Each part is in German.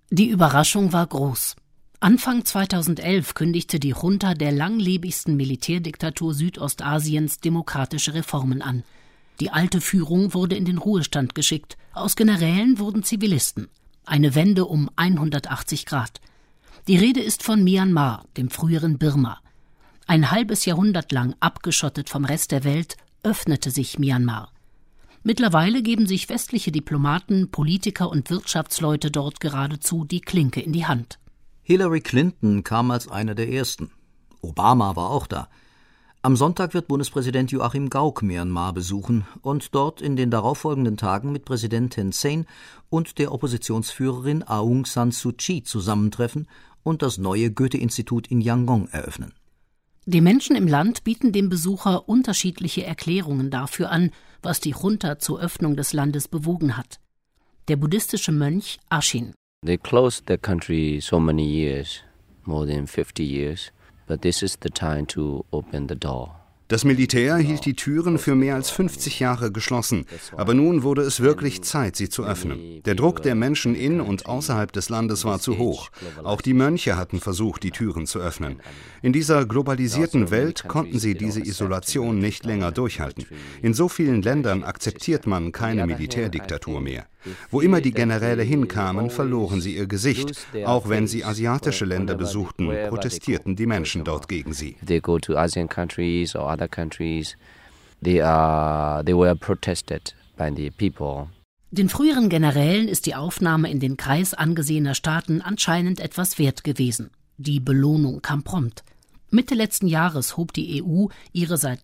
Die Überraschung war groß. Anfang 2011 kündigte die Junta der langlebigsten Militärdiktatur Südostasiens demokratische Reformen an. Die alte Führung wurde in den Ruhestand geschickt. Aus Generälen wurden Zivilisten. Eine Wende um 180 Grad. Die Rede ist von Myanmar, dem früheren Birma. Ein halbes Jahrhundert lang abgeschottet vom Rest der Welt, öffnete sich Myanmar. Mittlerweile geben sich westliche Diplomaten, Politiker und Wirtschaftsleute dort geradezu die Klinke in die Hand. Hillary Clinton kam als eine der ersten. Obama war auch da. Am Sonntag wird Bundespräsident Joachim Gauck Myanmar besuchen und dort in den darauffolgenden Tagen mit Präsident Thein Sein und der Oppositionsführerin Aung San Suu Kyi zusammentreffen und das neue Goethe-Institut in Yangon eröffnen. Die Menschen im Land bieten dem Besucher unterschiedliche Erklärungen dafür an, was die Junta zur Öffnung des Landes bewogen hat. Der buddhistische Mönch Ashin. They closed the country so many years, more than 50 years, but this is the time to open the door. Das Militär hielt die Türen für mehr als 50 Jahre geschlossen, aber nun wurde es wirklich Zeit, sie zu öffnen. Der Druck der Menschen in und außerhalb des Landes war zu hoch. Auch die Mönche hatten versucht, die Türen zu öffnen. In dieser globalisierten Welt konnten sie diese Isolation nicht länger durchhalten. In so vielen Ländern akzeptiert man keine Militärdiktatur mehr. Wo immer die Generäle hinkamen, verloren sie ihr Gesicht. Auch wenn sie asiatische Länder besuchten, protestierten die Menschen dort gegen sie. They go to Asian countries or other countries, they were protested by the people. Den früheren Generälen ist die Aufnahme in den Kreis angesehener Staaten anscheinend etwas wert gewesen. Die Belohnung kam prompt. Mitte letzten Jahres hob die EU ihre seit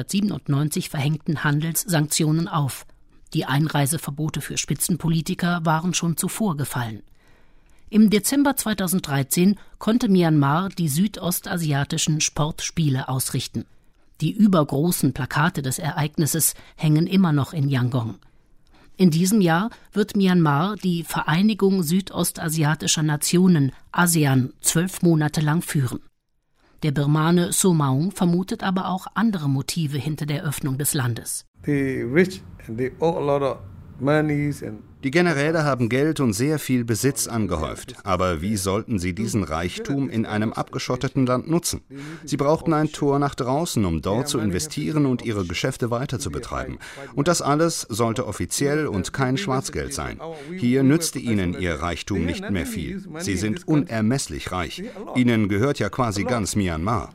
1997 verhängten Handelssanktionen auf. Die Einreiseverbote für Spitzenpolitiker waren schon zuvor gefallen. Im Dezember 2013 konnte Myanmar die südostasiatischen Sportspiele ausrichten. Die übergroßen Plakate des Ereignisses hängen immer noch in Yangon. In diesem Jahr wird Myanmar die Vereinigung südostasiatischer Nationen, ASEAN, 12 Monate lang führen. Der Birmane So Maung vermutet aber auch andere Motive hinter der Öffnung des Landes. Die Generäle haben Geld und sehr viel Besitz angehäuft. Aber wie sollten sie diesen Reichtum in einem abgeschotteten Land nutzen? Sie brauchten ein Tor nach draußen, um dort zu investieren und ihre Geschäfte weiter zu betreiben. Und das alles sollte offiziell und kein Schwarzgeld sein. Hier nützte ihnen ihr Reichtum nicht mehr viel. Sie sind unermesslich reich. Ihnen gehört ja quasi ganz Myanmar.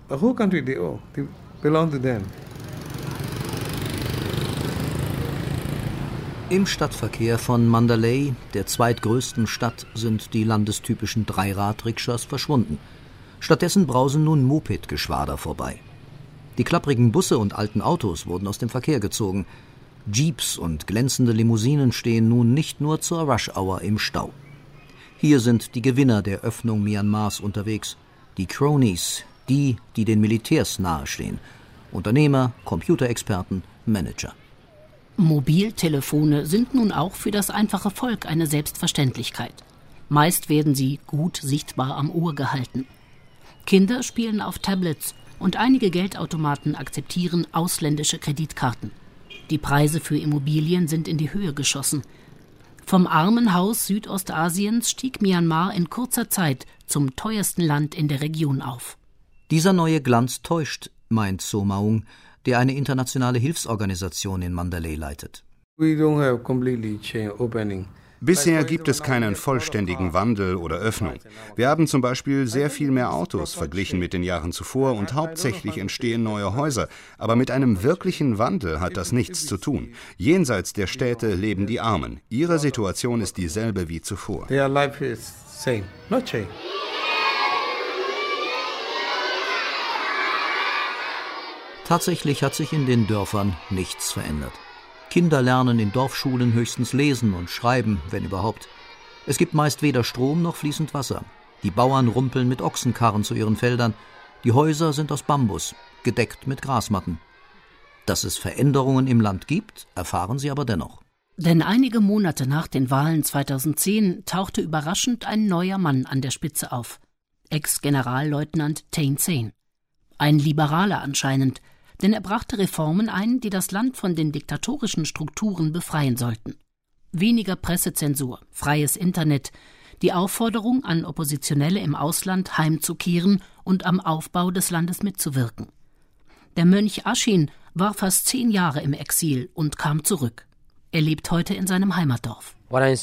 Im Stadtverkehr von Mandalay, der zweitgrößten Stadt, sind die landestypischen Dreirad-Rikschas verschwunden. Stattdessen brausen nun Mopedgeschwader vorbei. Die klapprigen Busse und alten Autos wurden aus dem Verkehr gezogen. Jeeps und glänzende Limousinen stehen nun nicht nur zur Rush-Hour im Stau. Hier sind die Gewinner der Öffnung Myanmars unterwegs. Die Cronies, die den Militärs nahestehen. Unternehmer, Computerexperten, Manager. Mobiltelefone sind nun auch für das einfache Volk eine Selbstverständlichkeit. Meist werden sie gut sichtbar am Ohr gehalten. Kinder spielen auf Tablets und einige Geldautomaten akzeptieren ausländische Kreditkarten. Die Preise für Immobilien sind in die Höhe geschossen. Vom Armenhaus Südostasiens stieg Myanmar in kurzer Zeit zum teuersten Land in der Region auf. Dieser neue Glanz täuscht, meint So Maung, der eine internationale Hilfsorganisation in Mandalay leitet. Bisher gibt es keinen vollständigen Wandel oder Öffnung. Wir haben zum Beispiel sehr viel mehr Autos verglichen mit den Jahren zuvor und hauptsächlich entstehen neue Häuser. Aber mit einem wirklichen Wandel hat das nichts zu tun. Jenseits der Städte leben die Armen. Ihre Situation ist dieselbe wie zuvor. Tatsächlich hat sich in den Dörfern nichts verändert. Kinder lernen in Dorfschulen höchstens lesen und schreiben, wenn überhaupt. Es gibt meist weder Strom noch fließend Wasser. Die Bauern rumpeln mit Ochsenkarren zu ihren Feldern. Die Häuser sind aus Bambus, gedeckt mit Grasmatten. Dass es Veränderungen im Land gibt, erfahren sie aber dennoch. Denn einige Monate nach den Wahlen 2010 tauchte überraschend ein neuer Mann an der Spitze auf. Ex-Generalleutnant Thein Sein. Ein Liberaler anscheinend, denn er brachte Reformen ein, die das Land von den diktatorischen Strukturen befreien sollten. Weniger Pressezensur, freies Internet, Die Aufforderung an Oppositionelle im Ausland heimzukehren und am Aufbau des Landes mitzuwirken. Der Mönch Aschin war fast 10 Jahre im Exil und kam zurück. Er lebt heute in seinem Heimatdorf.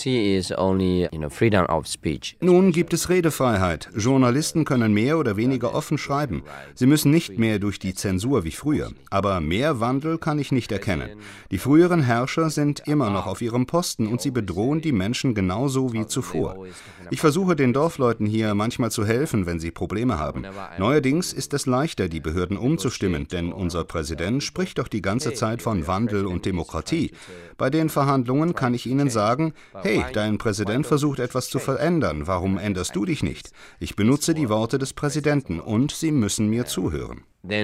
Nun gibt es Redefreiheit. Journalisten können mehr oder weniger offen schreiben. Sie müssen nicht mehr durch die Zensur wie früher. Aber mehr Wandel kann ich nicht erkennen. Die früheren Herrscher sind immer noch auf ihrem Posten und sie bedrohen die Menschen genauso wie zuvor. Ich versuche den Dorfleuten hier manchmal zu helfen, wenn sie Probleme haben. Neuerdings ist es leichter, die Behörden umzustimmen, denn unser Präsident spricht doch die ganze Zeit von Wandel und Demokratie. Bei den Verhandlungen kann ich Ihnen sagen, hey, dein Präsident versucht etwas zu verändern, warum änderst du dich nicht? Ich benutze die Worte des Präsidenten und Sie müssen mir zuhören.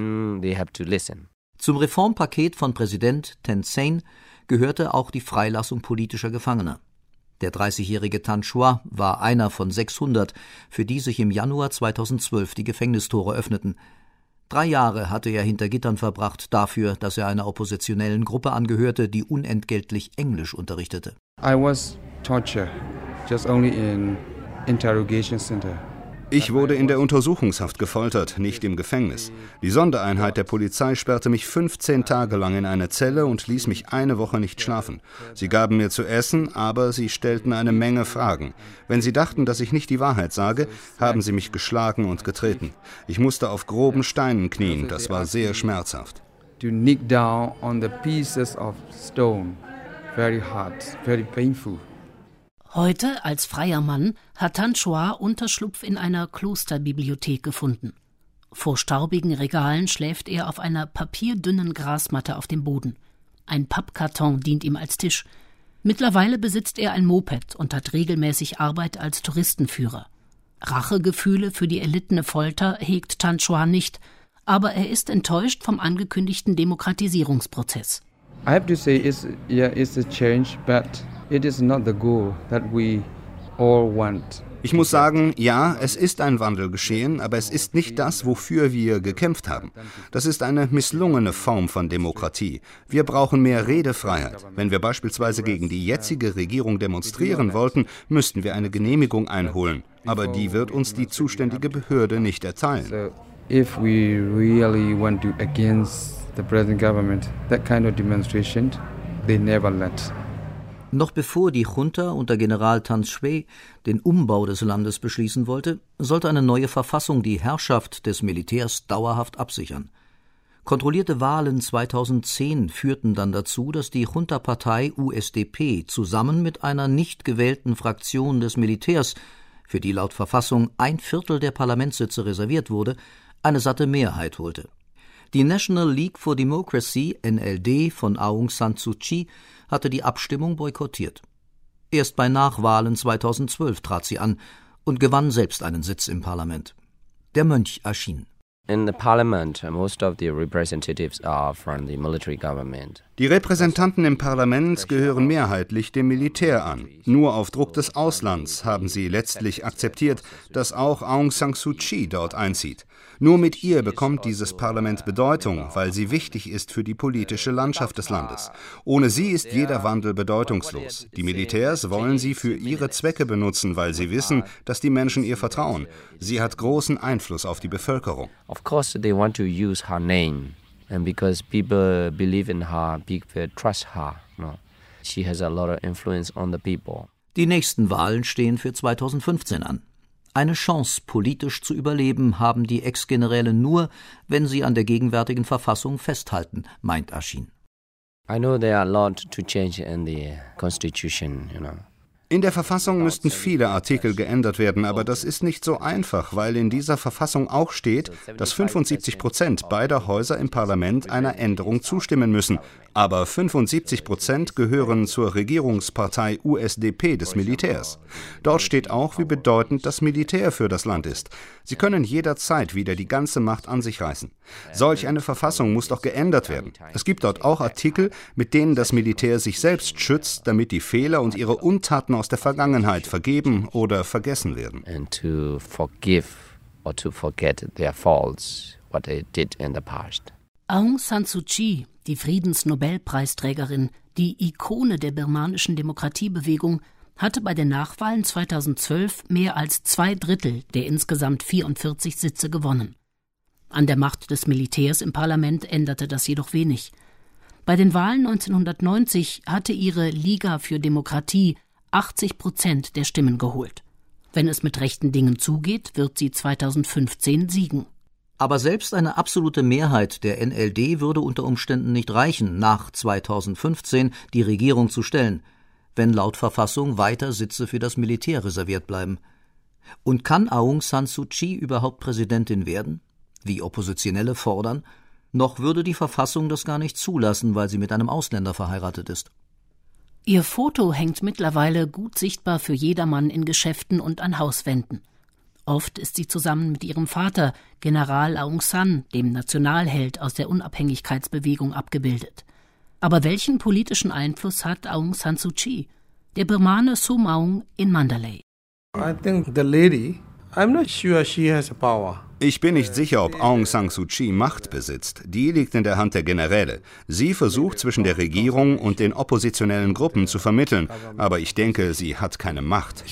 Zum Reformpaket von Präsident Thein Sein gehörte auch die Freilassung politischer Gefangener. Der 30-jährige Tan Chua war einer von 600, für die sich im Januar 2012 die Gefängnistore öffneten. 3 Jahre hatte er hinter Gittern verbracht dafür, dass er einer oppositionellen Gruppe angehörte, die unentgeltlich Englisch unterrichtete. I was tortured, just only in interrogation center. Ich wurde in der Untersuchungshaft gefoltert, nicht im Gefängnis. Die Sondereinheit der Polizei sperrte mich 15 Tage lang in eine Zelle und ließ mich eine Woche nicht schlafen. Sie gaben mir zu essen, aber sie stellten eine Menge Fragen. Wenn sie dachten, dass ich nicht die Wahrheit sage, haben sie mich geschlagen und getreten. Ich musste auf groben Steinen knien, das war sehr schmerzhaft. To kneel down on the pieces of stone, very hard, very painful. Heute, als freier Mann, hat Tan Chua Unterschlupf in einer Klosterbibliothek gefunden. Vor staubigen Regalen schläft er auf einer papierdünnen Grasmatte auf dem Boden. Ein Pappkarton dient ihm als Tisch. Mittlerweile besitzt er ein Moped und hat regelmäßig Arbeit als Touristenführer. Rachegefühle für die erlittene Folter hegt Tan Chua nicht, aber er ist enttäuscht vom angekündigten Demokratisierungsprozess. I have to say it's a change, but it is not the goal that we all want. Ich muss sagen, ja, es ist ein Wandel geschehen, aber es ist nicht das, wofür wir gekämpft haben. Das ist eine misslungene Form von Demokratie. Wir brauchen mehr Redefreiheit. Wenn wir beispielsweise gegen die jetzige Regierung demonstrieren wollten, müssten wir eine Genehmigung einholen. Aber die wird uns die zuständige Behörde nicht erteilen. So if we really want to against the present government, that kind of demonstration, they never let. Noch bevor die Junta unter General Tan Shwe den Umbau des Landes beschließen wollte, sollte eine neue Verfassung die Herrschaft des Militärs dauerhaft absichern. Kontrollierte Wahlen 2010 führten dann dazu, dass die Junta-Partei USDP zusammen mit einer nicht gewählten Fraktion des Militärs, für die laut Verfassung 1/4 der Parlamentssitze reserviert wurde, eine satte Mehrheit holte. Die National League for Democracy, NLD, von Aung San Suu Kyi hatte die Abstimmung boykottiert. Erst bei Nachwahlen 2012 trat sie an und gewann selbst einen Sitz im Parlament. Der Mönch Aschin. In the parliament, most of the representatives are from the military government. Die Repräsentanten im Parlament gehören mehrheitlich dem Militär an. Nur auf Druck des Auslands haben sie letztlich akzeptiert, dass auch Aung San Suu Kyi dort einzieht. Nur mit ihr bekommt dieses Parlament Bedeutung, weil sie wichtig ist für die politische Landschaft des Landes. Ohne sie ist jeder Wandel bedeutungslos. Die Militärs wollen sie für ihre Zwecke benutzen, weil sie wissen, dass die Menschen ihr vertrauen. Sie hat großen Einfluss auf die Bevölkerung. Of course, they want to use her name, and because people believe in her, people trust her. No. She has a lot of influence on the people. Die nächsten Wahlen stehen für 2015 an. Eine Chance, politisch zu überleben, haben die Ex-Generäle nur, wenn sie an der gegenwärtigen Verfassung festhalten, meint Aschin. I know there are a lot to change in the constitution, In der Verfassung müssten viele Artikel geändert werden, aber das ist nicht so einfach, weil in dieser Verfassung auch steht, dass 75% beider Häuser im Parlament einer Änderung zustimmen müssen. Aber 75% gehören zur Regierungspartei USDP des Militärs. Dort steht auch, wie bedeutend das Militär für das Land ist. Sie können jederzeit wieder die ganze Macht an sich reißen. Solch eine Verfassung muss doch geändert werden. Es gibt dort auch Artikel, mit denen das Militär sich selbst schützt, damit die Fehler und ihre Untaten aus der Vergangenheit vergeben oder vergessen werden. And to forgive or to forget their faults, what they did in the past. Aung San Suu Kyi, die Friedensnobelpreisträgerin, die Ikone der birmanischen Demokratiebewegung, hatte bei den Nachwahlen 2012 mehr als 2/3 der insgesamt 44 Sitze gewonnen. An der Macht des Militärs im Parlament änderte das jedoch wenig. Bei den Wahlen 1990 hatte ihre Liga für Demokratie 80% der Stimmen geholt. Wenn es mit rechten Dingen zugeht, wird sie 2015 siegen. Aber selbst eine absolute Mehrheit der NLD würde unter Umständen nicht reichen, nach 2015 die Regierung zu stellen, wenn laut Verfassung weiter Sitze für das Militär reserviert bleiben. Und kann Aung San Suu Kyi überhaupt Präsidentin werden, wie Oppositionelle fordern? Noch würde die Verfassung das gar nicht zulassen, weil sie mit einem Ausländer verheiratet ist. Ihr Foto hängt mittlerweile gut sichtbar für jedermann in Geschäften und an Hauswänden. Oft ist sie zusammen mit ihrem Vater, General Aung San, dem Nationalheld aus der Unabhängigkeitsbewegung, abgebildet. Aber welchen politischen Einfluss hat Aung San Suu Kyi, der Birmane Some Aung in Mandalay? I think the lady, I'm not sure she has power. Ich bin nicht sicher, ob Aung San Suu Kyi Macht besitzt. Die liegt in der Hand der Generäle. Sie versucht, zwischen der Regierung und den oppositionellen Gruppen zu vermitteln. Aber ich denke, sie hat keine Macht.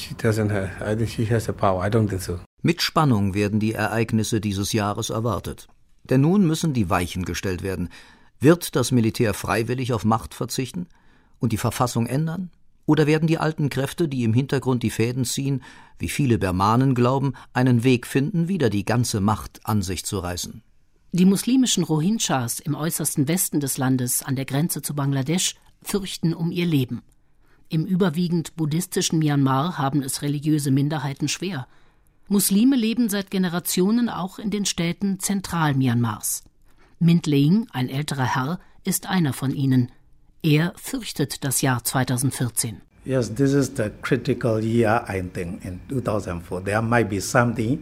Mit Spannung werden die Ereignisse dieses Jahres erwartet. Denn nun müssen die Weichen gestellt werden. Wird das Militär freiwillig auf Macht verzichten und die Verfassung ändern? Oder werden die alten Kräfte, die im Hintergrund die Fäden ziehen, wie viele Birmanen glauben, einen Weg finden, wieder die ganze Macht an sich zu reißen? Die muslimischen Rohingyas im äußersten Westen des Landes an der Grenze zu Bangladesch fürchten um ihr Leben. Im überwiegend buddhistischen Myanmar haben es religiöse Minderheiten schwer. Muslime leben seit Generationen auch in den Städten Zentral-Myanmars. Mint Leing, ein älterer Herr, ist einer von ihnen. Er fürchtet das Jahr 2014. Yes, this is the critical year, I think, in 2004. There might be something.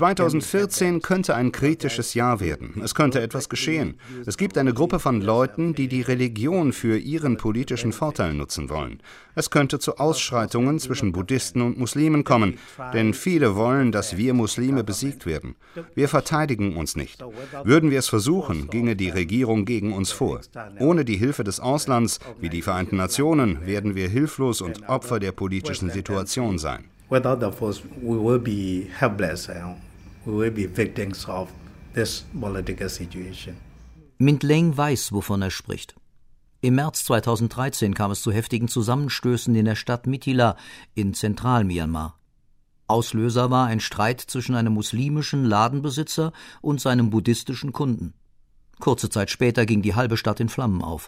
2014 könnte ein kritisches Jahr werden. Es könnte etwas geschehen. Es gibt eine Gruppe von Leuten, die die Religion für ihren politischen Vorteil nutzen wollen. Es könnte zu Ausschreitungen zwischen Buddhisten und Muslimen kommen, denn viele wollen, dass wir Muslime besiegt werden. Wir verteidigen uns nicht. Würden wir es versuchen, ginge die Regierung gegen uns vor. Ohne die Hilfe des Auslands, wie die Vereinten Nationen, werden wir hilflos und Opfer der politischen Situation sein. Without the force, we will be helpless and we will be victims of this political situation. Mint Leing weiß, wovon er spricht. Im März 2013 kam es zu heftigen Zusammenstößen in der Stadt Mithila in Zentral-Myanmar. Auslöser war ein Streit zwischen einem muslimischen Ladenbesitzer und seinem buddhistischen Kunden. Kurze Zeit später ging die halbe Stadt in Flammen auf.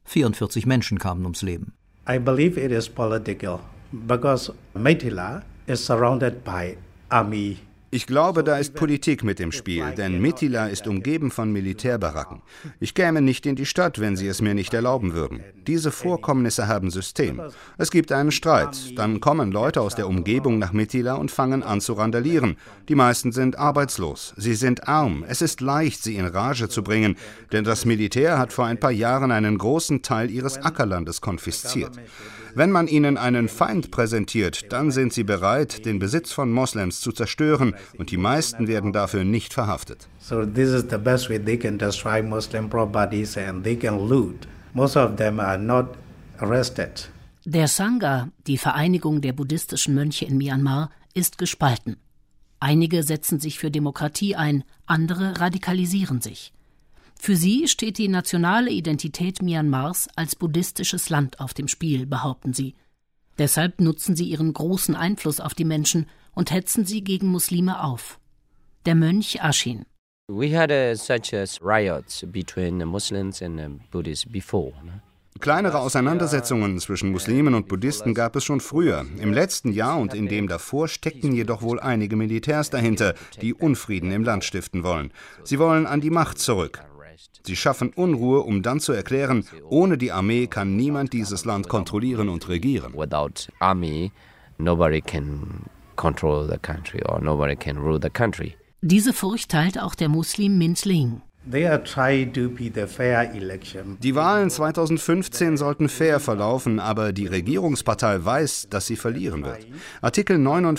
44 Menschen kamen ums Leben. I believe it is political. Because Mithila is surrounded by army. Ich glaube, da ist Politik mit im Spiel, denn Mithila ist umgeben von Militärbaracken. Ich käme nicht in die Stadt, wenn sie es mir nicht erlauben würden. Diese Vorkommnisse haben System. Es gibt einen Streit, dann kommen Leute aus der Umgebung nach Mithila und fangen an zu randalieren. Die meisten sind arbeitslos, sie sind arm. Es ist leicht, sie in Rage zu bringen, denn das Militär hat vor ein paar Jahren einen großen Teil ihres Ackerlandes konfisziert. Wenn man ihnen einen Feind präsentiert, dann sind sie bereit, den Besitz von Moslems zu zerstören, und die meisten werden dafür nicht verhaftet. So this is the best way they can destroy Muslim properties and they can loot. Most of them are not arrested. Der Sangha, die Vereinigung der buddhistischen Mönche in Myanmar, ist gespalten. Einige setzen sich für Demokratie ein, andere radikalisieren sich. Für sie steht die nationale Identität Myanmars als buddhistisches Land auf dem Spiel, behaupten sie. Deshalb nutzen sie ihren großen Einfluss auf die Menschen und hetzen sie gegen Muslime auf. Der Mönch Ashin. We had such riots between Muslims and Buddhists before. Kleinere Auseinandersetzungen zwischen Muslimen und Buddhisten gab es schon früher. Im letzten Jahr und in dem davor steckten jedoch wohl einige Militärs dahinter, die Unfrieden im Land stiften wollen. Sie wollen an die Macht zurück. Sie schaffen Unruhe, um dann zu erklären, ohne die Armee kann niemand dieses Land kontrollieren und regieren. Without army, nobody can control the country or nobody can rule the country. Diese Furcht teilt auch der Muslim Mint Leing. They are trying to be the fair election. Die Wahlen 2015 sollten fair verlaufen, aber die Regierungspartei weiß, dass sie verlieren wird. Artikel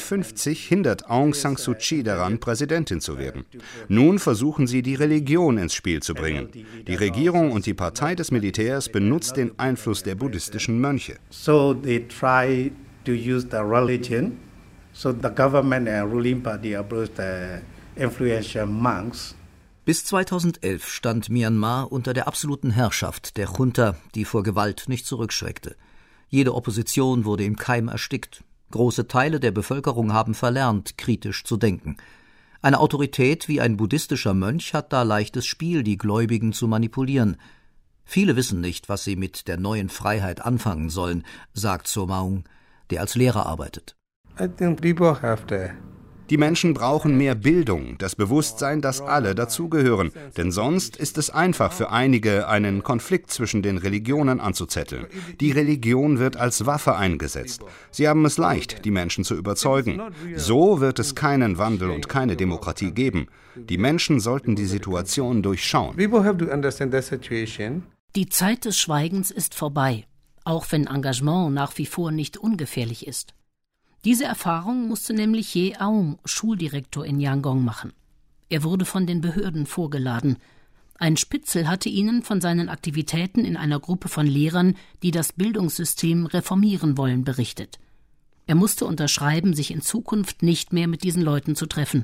59 hindert Aung San Suu Kyi daran, Präsidentin zu werden. Nun versuchen sie, die Religion ins Spiel zu bringen. Die Regierung und die Partei des Militärs benutzt den Einfluss der buddhistischen Mönche. So they try to use the religion. So the government and ruling party approached the influential monks. Bis 2011 stand Myanmar unter der absoluten Herrschaft der Junta, die vor Gewalt nicht zurückschreckte. Jede Opposition wurde im Keim erstickt. Große Teile der Bevölkerung haben verlernt, kritisch zu denken. Eine Autorität wie ein buddhistischer Mönch hat da leichtes Spiel, die Gläubigen zu manipulieren. Viele wissen nicht, was sie mit der neuen Freiheit anfangen sollen, sagt So Maung, der als Lehrer arbeitet. I think people have to. Die Menschen brauchen mehr Bildung, das Bewusstsein, dass alle dazugehören. Denn sonst ist es einfach für einige, einen Konflikt zwischen den Religionen anzuzetteln. Die Religion wird als Waffe eingesetzt. Sie haben es leicht, die Menschen zu überzeugen. So wird es keinen Wandel und keine Demokratie geben. Die Menschen sollten die Situation durchschauen. People have to understand the situation. Die Zeit des Schweigens ist vorbei, auch wenn Engagement nach wie vor nicht ungefährlich ist. Diese Erfahrung musste nämlich Ye Aung, Schuldirektor in Yangon, machen. Er wurde von den Behörden vorgeladen. Ein Spitzel hatte ihnen von seinen Aktivitäten in einer Gruppe von Lehrern, die das Bildungssystem reformieren wollen, berichtet. Er musste unterschreiben, sich in Zukunft nicht mehr mit diesen Leuten zu treffen.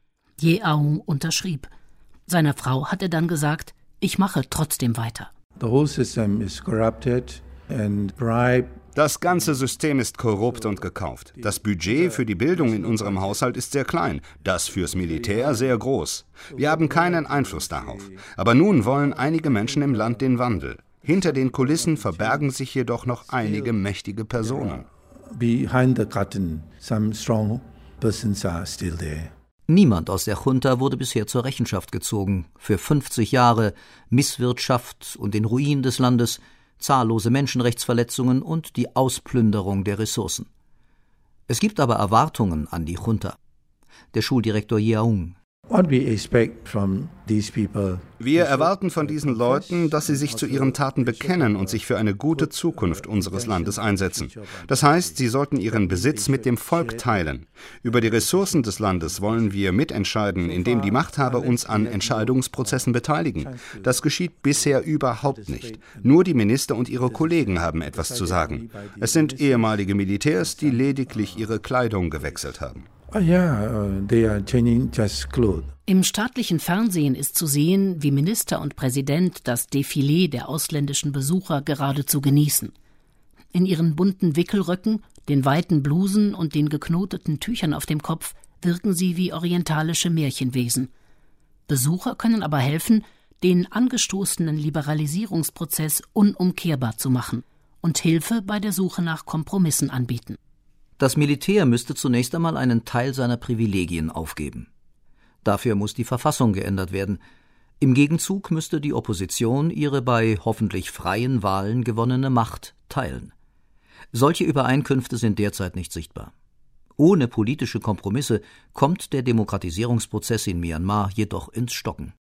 Ye Aung unterschrieb. Seiner Frau hat er dann gesagt, ich mache trotzdem weiter. The whole system is corrupted and bribed. Das ganze System ist korrupt und gekauft. Das Budget für die Bildung in unserem Haushalt ist sehr klein, das fürs Militär sehr groß. Wir haben keinen Einfluss darauf. Aber nun wollen einige Menschen im Land den Wandel. Hinter den Kulissen verbergen sich jedoch noch einige mächtige Personen. Behind the curtain, some strong persons are still there. Niemand aus der Junta wurde bisher zur Rechenschaft gezogen. Für 50 Jahre Misswirtschaft und den Ruin des Landes, zahllose Menschenrechtsverletzungen und die Ausplünderung der Ressourcen. Es gibt aber Erwartungen an die Junta. Der Schuldirektor Ye Aung. Wir erwarten von diesen Leuten, dass sie sich zu ihren Taten bekennen und sich für eine gute Zukunft unseres Landes einsetzen. Das heißt, sie sollten ihren Besitz mit dem Volk teilen. Über die Ressourcen des Landes wollen wir mitentscheiden, indem die Machthaber uns an Entscheidungsprozessen beteiligen. Das geschieht bisher überhaupt nicht. Nur die Minister und ihre Kollegen haben etwas zu sagen. Es sind ehemalige Militärs, die lediglich ihre Kleidung gewechselt haben. They are changing just clothes. Im staatlichen Fernsehen ist zu sehen, wie Minister und Präsident das Defilé der ausländischen Besucher geradezu genießen. In ihren bunten Wickelröcken, den weiten Blusen und den geknoteten Tüchern auf dem Kopf wirken sie wie orientalische Märchenwesen. Besucher können aber helfen, den angestoßenen Liberalisierungsprozess unumkehrbar zu machen und Hilfe bei der Suche nach Kompromissen anbieten. Das Militär müsste zunächst einmal einen Teil seiner Privilegien aufgeben. Dafür muss die Verfassung geändert werden. Im Gegenzug müsste die Opposition ihre bei hoffentlich freien Wahlen gewonnene Macht teilen. Solche Übereinkünfte sind derzeit nicht sichtbar. Ohne politische Kompromisse kommt der Demokratisierungsprozess in Myanmar jedoch ins Stocken.